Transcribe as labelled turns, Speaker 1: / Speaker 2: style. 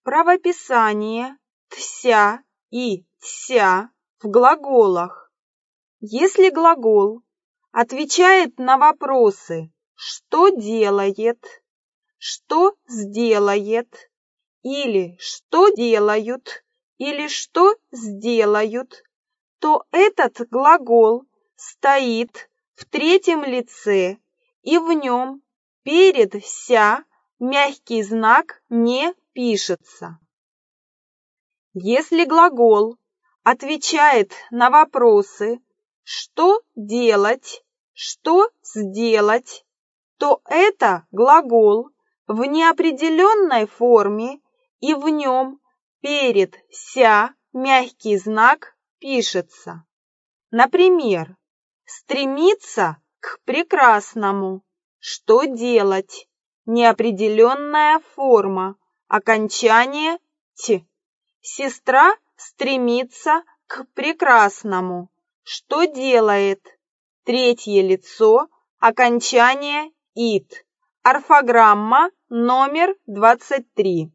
Speaker 1: Правописание «тся» и «тся» в глаголах. Если глагол отвечает на вопросы «что делает», «что сделает» или «что делают» или «что сделают», то этот глагол стоит в третьем лице, и в нем перед «ся» мягкий знак не пишется. Если глагол отвечает на вопросы «что делать», «что сделать», то это глагол в неопределенной форме, и в нем перед «ся» мягкий знак пишется. Например, стремиться к прекрасному. Что делать? Неопределенная форма. Окончание «т». Сестра стремится к прекрасному. Что делает? Третье лицо. Окончание «ит». Орфограмма номер 23.